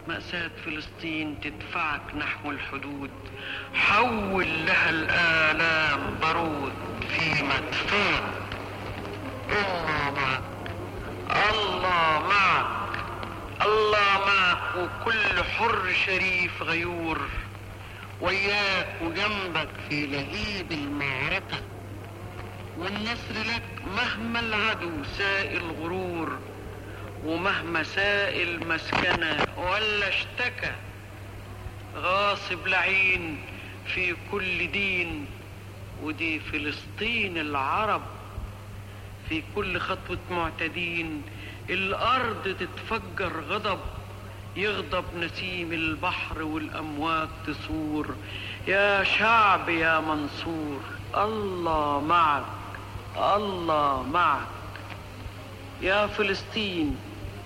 مأساة فلسطين تدفعك نحو الحدود، حول لها الآلام بارود في مدفون. الله معك، الله معك، الله معك، وكل حر شريف غيور وياك وجنبك في لهيب المعركة، والنصر لك مهما العدو سائل غرور، ومهما سائل مسكنة ولا اشتكى. غاصب لعين في كل دين، ودي فلسطين العرب. في كل خطوة معتدين الأرض تتفجر غضب، يغضب نسيم البحر والأمواج تصور. يا شعب يا منصور، الله معك، الله معك. يا فلسطين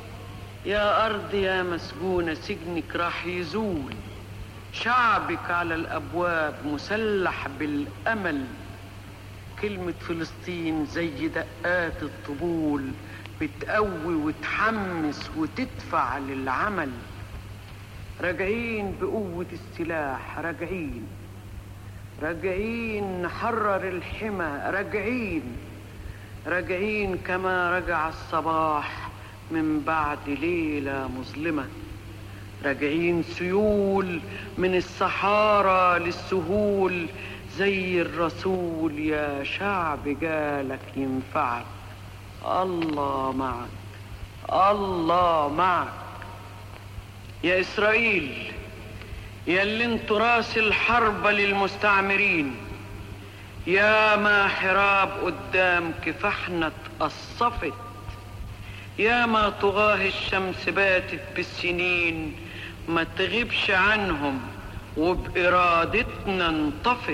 يا أرض يا مسجونة، سجنك راح يزول، شعبك على الأبواب مسلح بالأمل. كلمة فلسطين زي دقات الطبول، بتقوي وتحمس وتدفع للعمل. راجعين بقوة السلاح، راجعين راجعين نحرر الحمى، راجعين راجعين كما رجع الصباح من بعد ليلة مظلمة. راجعين سيول من الصحارى للسهول، زي الرسول يا شعب جالك ينفعك. الله معك، الله معك. يا إسرائيل يا اللي انتوا راس الحرب للمستعمرين، يا ما حراب قدام كفاحنا اتقصفت، يا ما طغاه الشمس باتت بالسنين، ما تغيبش عنهم وبإرادتنا انطفت.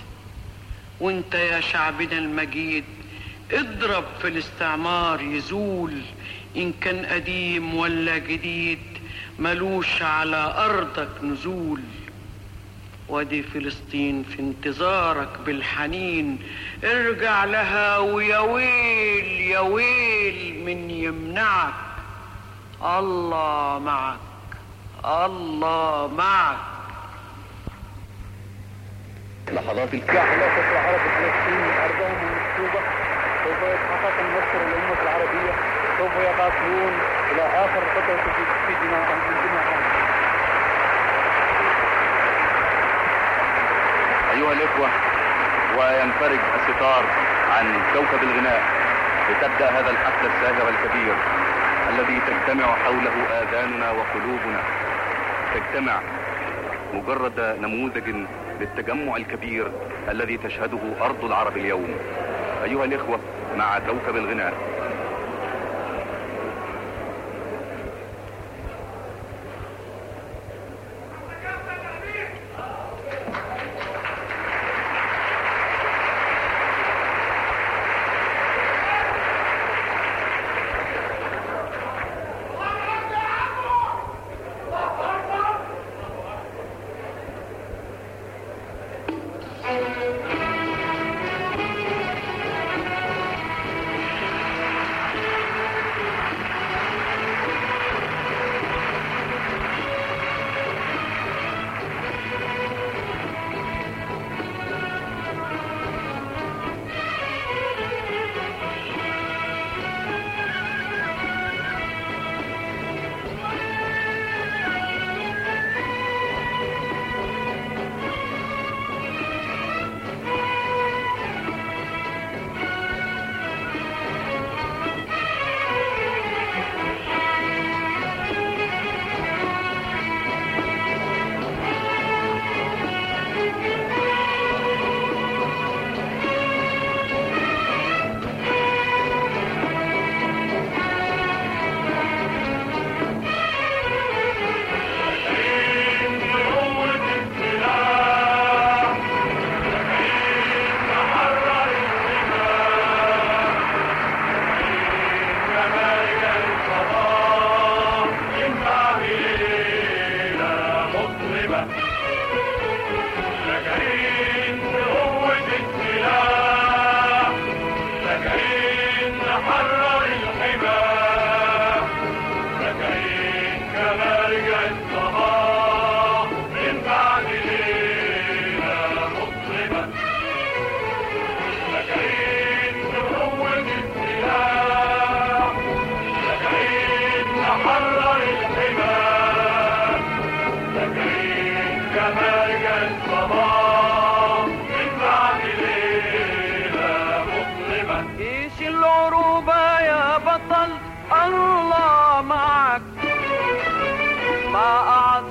وانت يا شعبنا المجيد اضرب في الاستعمار يزول، ان كان قديم ولا جديد ملوش على ارضك نزول. وادي فلسطين في انتظارك بالحنين، ارجع لها ويا ويل يا ويل من يمنعك. الله معك، الله معك. لحظات العلاقة العرب الفلسطيني أرضهم المكتوبة، سوف يتحقق النصر للأمة العربية، سوف يقاتلون إلى آخر قطرة في دماءهم. أيها الإخوة، وينفرج الستار عن كوكب الغناء لتبدأ هذا الحفل الساهر الكبير الذي تجتمع حوله آذاننا وقلوبنا. تجتمع مجرد نموذج للتجمع الكبير الذي تشهده أرض العرب اليوم. أيها الإخوة، مع كوكب الغناء.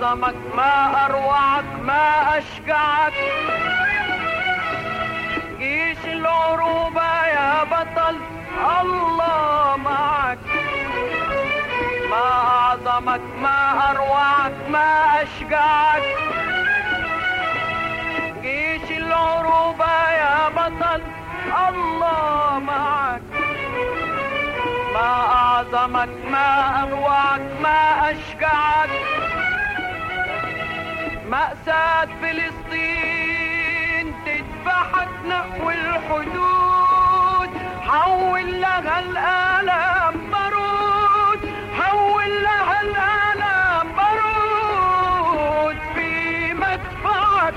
أعظمك ما أروعك ما أشجعك، جيش العروبة يا بطل الله معك. ما أعظمك ما أروعك ما أشجعك، جيش العروبة يا بطل الله معك. ما أعظمك ما أروعك ما أشجعك، مأساة فلسطين تدفعك نحو الحدود، حول لها الآلام بارود، حول لها الآلام بارود في مدفعك.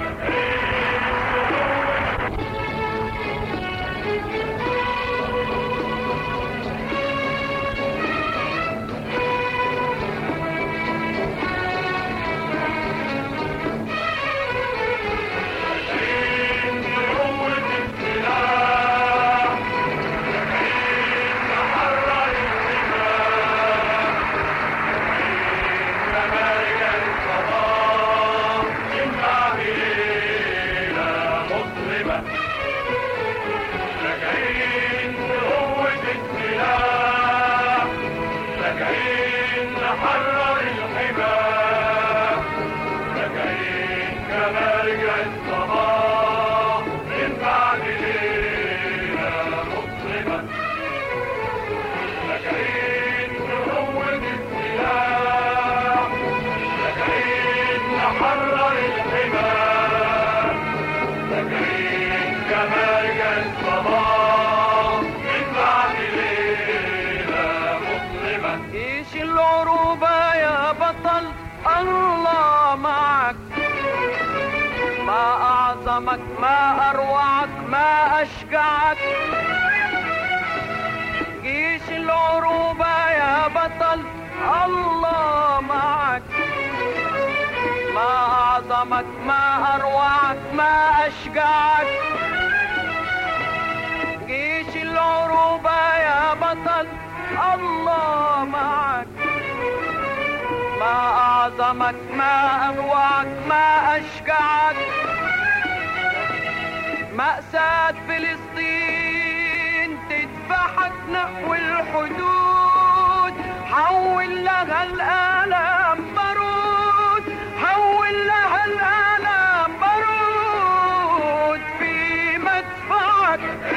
جيش العروبة يا بطل الله معك. ما أعظمك ما أروعك ما أشجعك، جيش العروبة يا بطل الله معك. ما أعظمك ما أروعك ما أشجعك، جيش العروبة يا بطل الله معك. ما أعظمك ما أروعك ما أشجعك، مأساة فلسطين تدفعك نحو الحدود، حول لها الآلام بارود، حول لها الآلام بارود في مدفعك.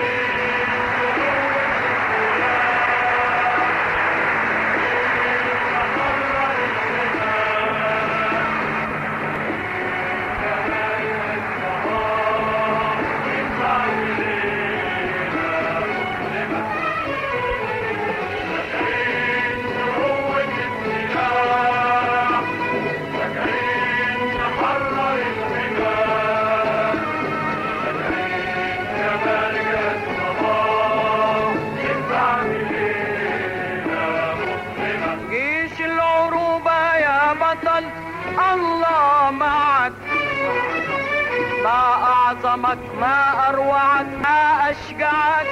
الله معك. ما أعظمك ما أروعك ما أشجعك،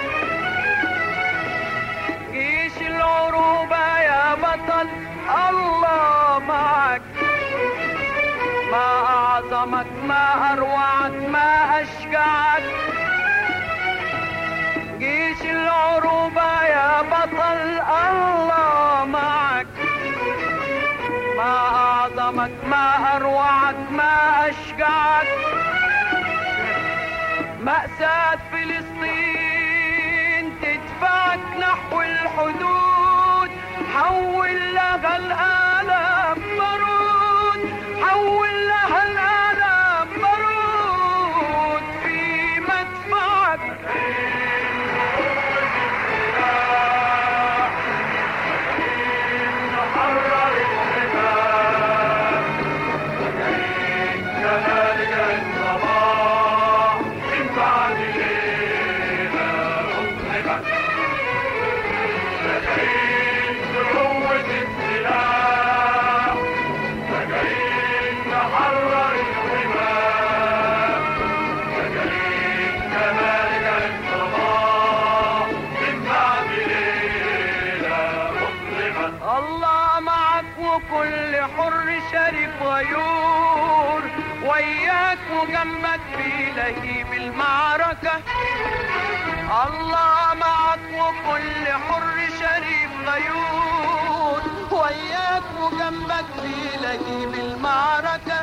جيش العروبة يا بطل الله معك. ما أعظمك ما أروعك ما أشجعك، جيش العروبة يا بطل الله معك. ما أعظمك ما أروعك ما أشجعك، مأساة فلسطين تدفعك نحو الحدود، حول لها الآلام بارود، حول لها الآلام بارود في مدفعك. قوة السلاح وكل حر شريف غيور، وياك وجنبك في لهيب المعركة. الله معك وكل حر شريف غيور، وياك وجنبك في لهيب المعركة.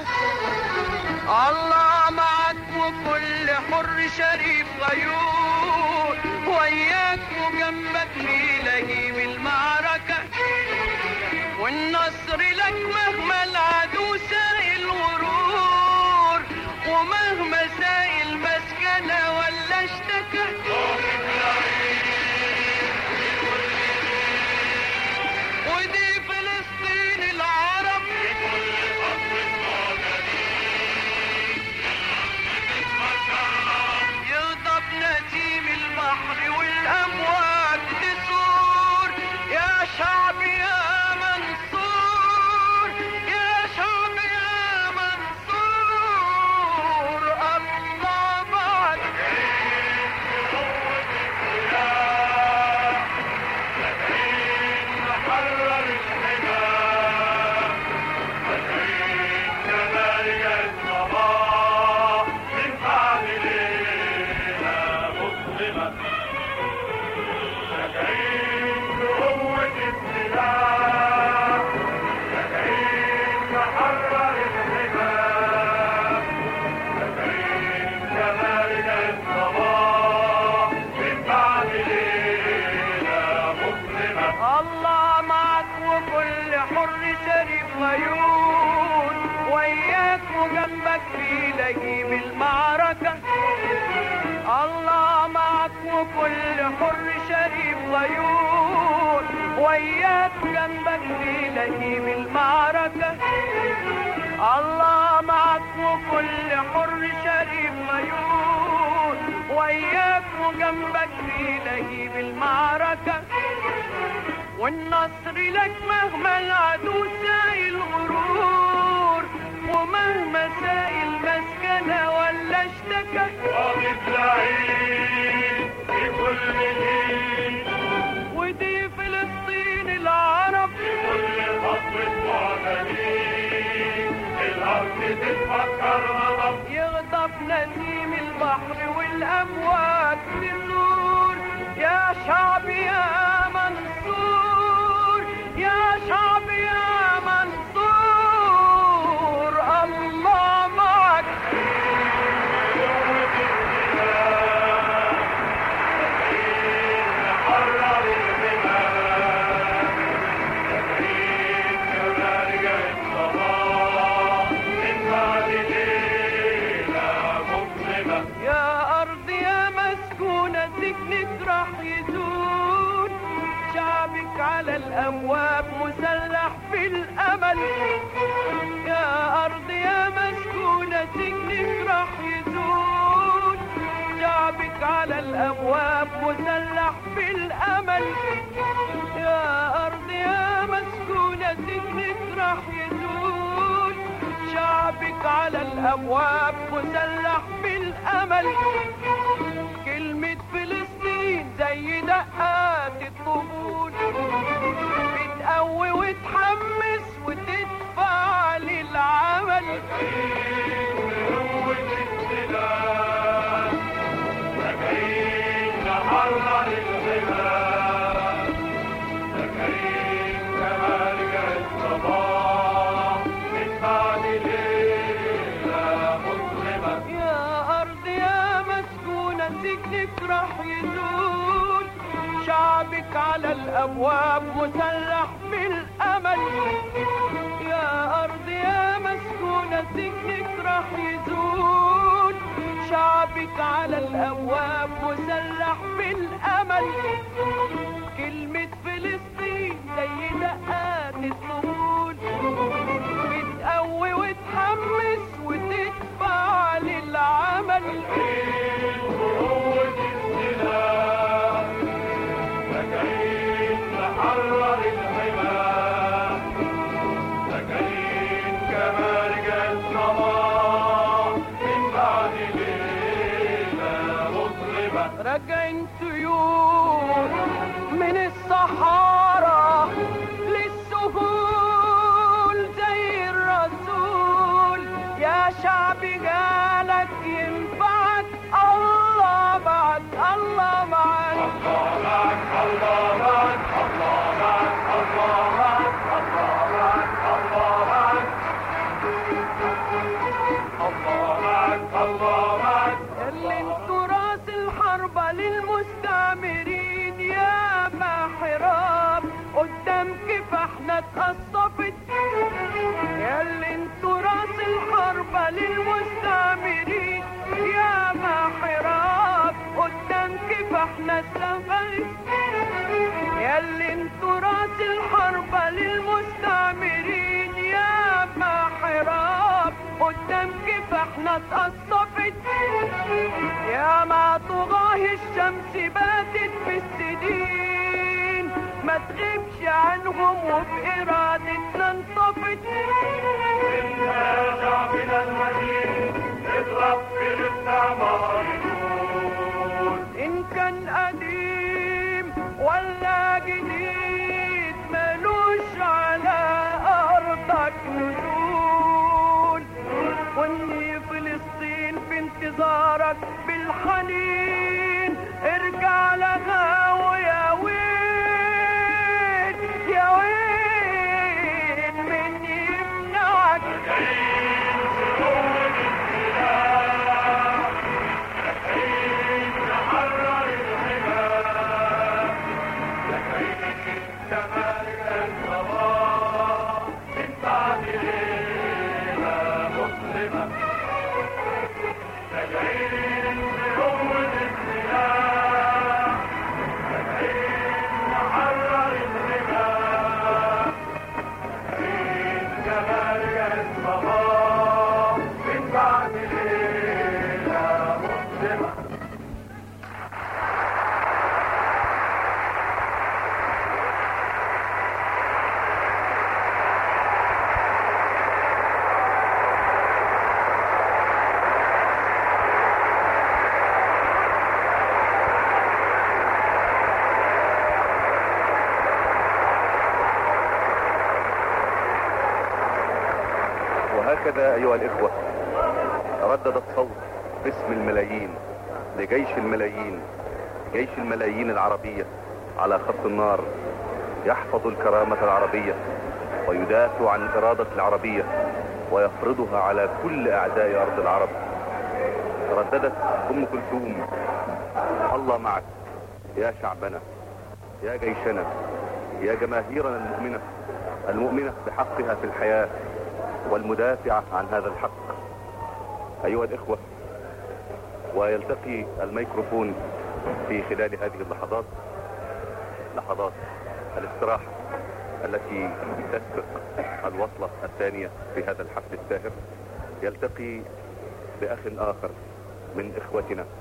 الله معك وكل حر شريف غيور، وياك وجنبك في لهيب المعركة. والنصر لك مهما العدو ساق الغرور، ومهما ساق المسكنة ولا اشتكى. ودي فلسطين العرب يغضب نسيم البحر والأمواج تثور. يا شعب يا منصور، يا شعب يا منصور، الله معك. الله معك وكل حر شريف غيور، وياك وجنبك في لهيب المعركة. الله معك وكل حر شريف غيور، وياك وجنبك في لهيب المعركة. الله معك وكل حر شريف غيور، وياك وجنبك في لهيب المعركة. والنصر لك مهما العدو ساق الغرور، ومهما ساق المسكنة ولا اشتكى. في كل حين ودي فلسطين العرب كل خطوة معتدين الأرض تتفكر غضب. يغضب نسيم البحر والأمواج تثور. يا شعب يا منصور، يا شعب يا منصور، الله معك. يا أرض يا مسكونة سجنك راح يزول، شعبك على الأبواب مسلح في الأمل. يا أرض يا مسكونة سجنك راح يزول، شعبك على الأبواب مسلح في الأمل. يا أرض يا مسكونة سجنك راح يزول، شعبك على الأبواب مسلح بالأمل. كلمة فلسطين زي دقات الطبول، بتقوي وتحمس وتدفع للعمل. سكين نحرر الغمام، سكين كمالك الصباح من بعد ليلة مظلمة. يا أرض يا مسكونة سجنك راح يزول، شعبك على الأبواب مسلح بالأمل. يا أرض يا مسكونة سجنك راح يزول، شعبك على الأبواب مسلح بالأمل. كلمة فلسطين زي دقات الطبول، بتقوي وتحمس وتدفع للعمل. قوة السلاح سكين نحرر الغمام، سكين كمالك الصباح من بعد ليلة مظلمة. راجعين طيور من الصحارى للسهول، ياللي انتوا راس الحربة للمستعمرين، يا ما حراب قدام كفاحنا اتقصفت، يا ما طغاه الشمس باتت في السدين، ما تغيبش عنهم وبإرادتنا انطفت. إنا شعبنا المجيد اضرب في الاستعمار يقول، إن كان قديم ولا جديد ملوش على أرضك نزول، وإني فلسطين في انتظارك بالحنين، ارجع لها ويا وين يا وين من يمنعك. وهكذا أيها الإخوة رددت صوت باسم الملايين لجيش الملايين، جيش الملايين العربية على خط النار، يحفظ الكرامة العربية ويدافع عن إرادة العربية ويفرضها على كل أعداء أرض العرب. رددت أم كلثوم: الله معك يا شعبنا، يا جيشنا، يا جماهيرنا المؤمنة بحقها في الحياة والمدافعة عن هذا الحق. أيها الإخوة، ويلتقي الميكروفون في خلال هذه اللحظات، لحظات الاستراحة التي تسبق الوصلة الثانية في هذا الحفل الساهر، يلتقي بأخ آخر من إخوتنا